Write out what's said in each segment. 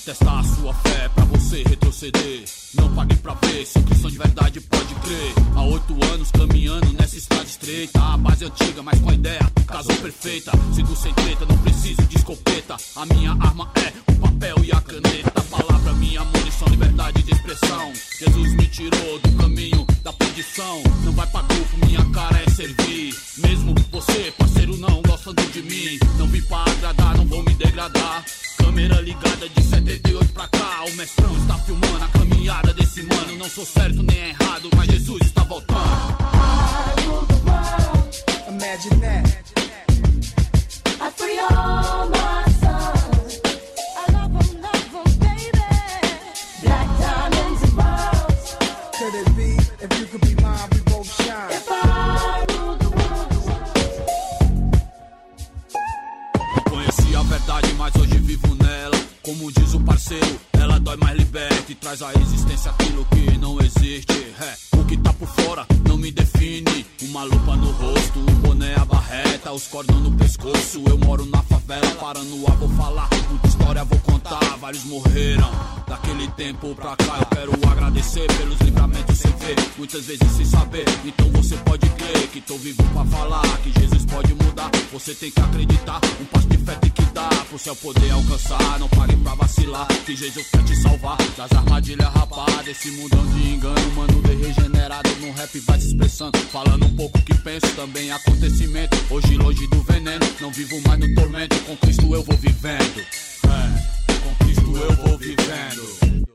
testar a sua fé pra você retroceder. Não pague pra ver, se cristão de verdade pode crer. Há 8 anos caminhando nessa estrada estreita. A base antiga, mas com a ideia casou perfeita. Sigo sem treta, não preciso de escopeta. A minha arma é o papel e a caneta. A palavra, minha munição, liberdade de expressão. Jesus me tirou do caminho da perdição. Não vai pra grupo, minha cara é servir. Mesmo você, parceiro, não gostando de mim. Não vim pra agradar, não vou me degradar. Câmera ligada de 78 pra cá. O mestrão está filmando a caminhada desse mano. Não sou certo nem errado, mas Jesus está voltando. I rule the world. Imagine that. I free all my sons. I love 'em, baby. Black diamonds and pearls. Could it be? If you could be mine, we both shine. If I rule the world. Não conheci a verdade, mas hoje vivo nela. Como diz o parceiro, ela dói, mas liberta e traz à existência aquilo que não existe. O que tá por fora não me define. Uma lupa no rosto, um boné, a barreta, os cordões no pescoço. Eu moro na favela, parando o ar, vou falar. Muita história vou contar, vários morreram. Daquele tempo pra cá eu quero agradecer pelos livramentos sem ver, muitas vezes sem saber. Então você pode crer que tô vivo pra falar que Jesus pode mudar. Você tem que acreditar, um passo de fé tem que dar pro céu poder alcançar. Não pague pra vacilar, que Jesus quer te salvar das armadilhas rapadas. Esse mundão de engano, mano, de regenerado no rap vai se expressando. Falando um pouco que penso, também acontecimento. Hoje longe do veneno, não vivo mais no tormento. Com Cristo eu vou vivendo, com Cristo eu vou vivendo.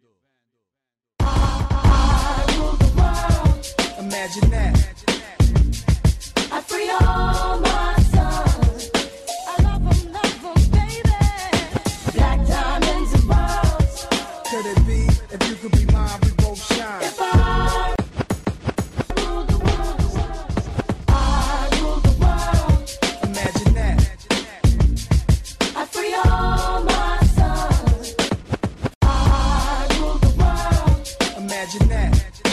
I rule the world. Imagine that. I free all my sons. I love 'em, baby. Black diamonds and pearls. Could it be? If you could be mine, we both shine. If I rule the world, I rule the world. Imagine that. I free all my sons. I rule the world. Imagine that.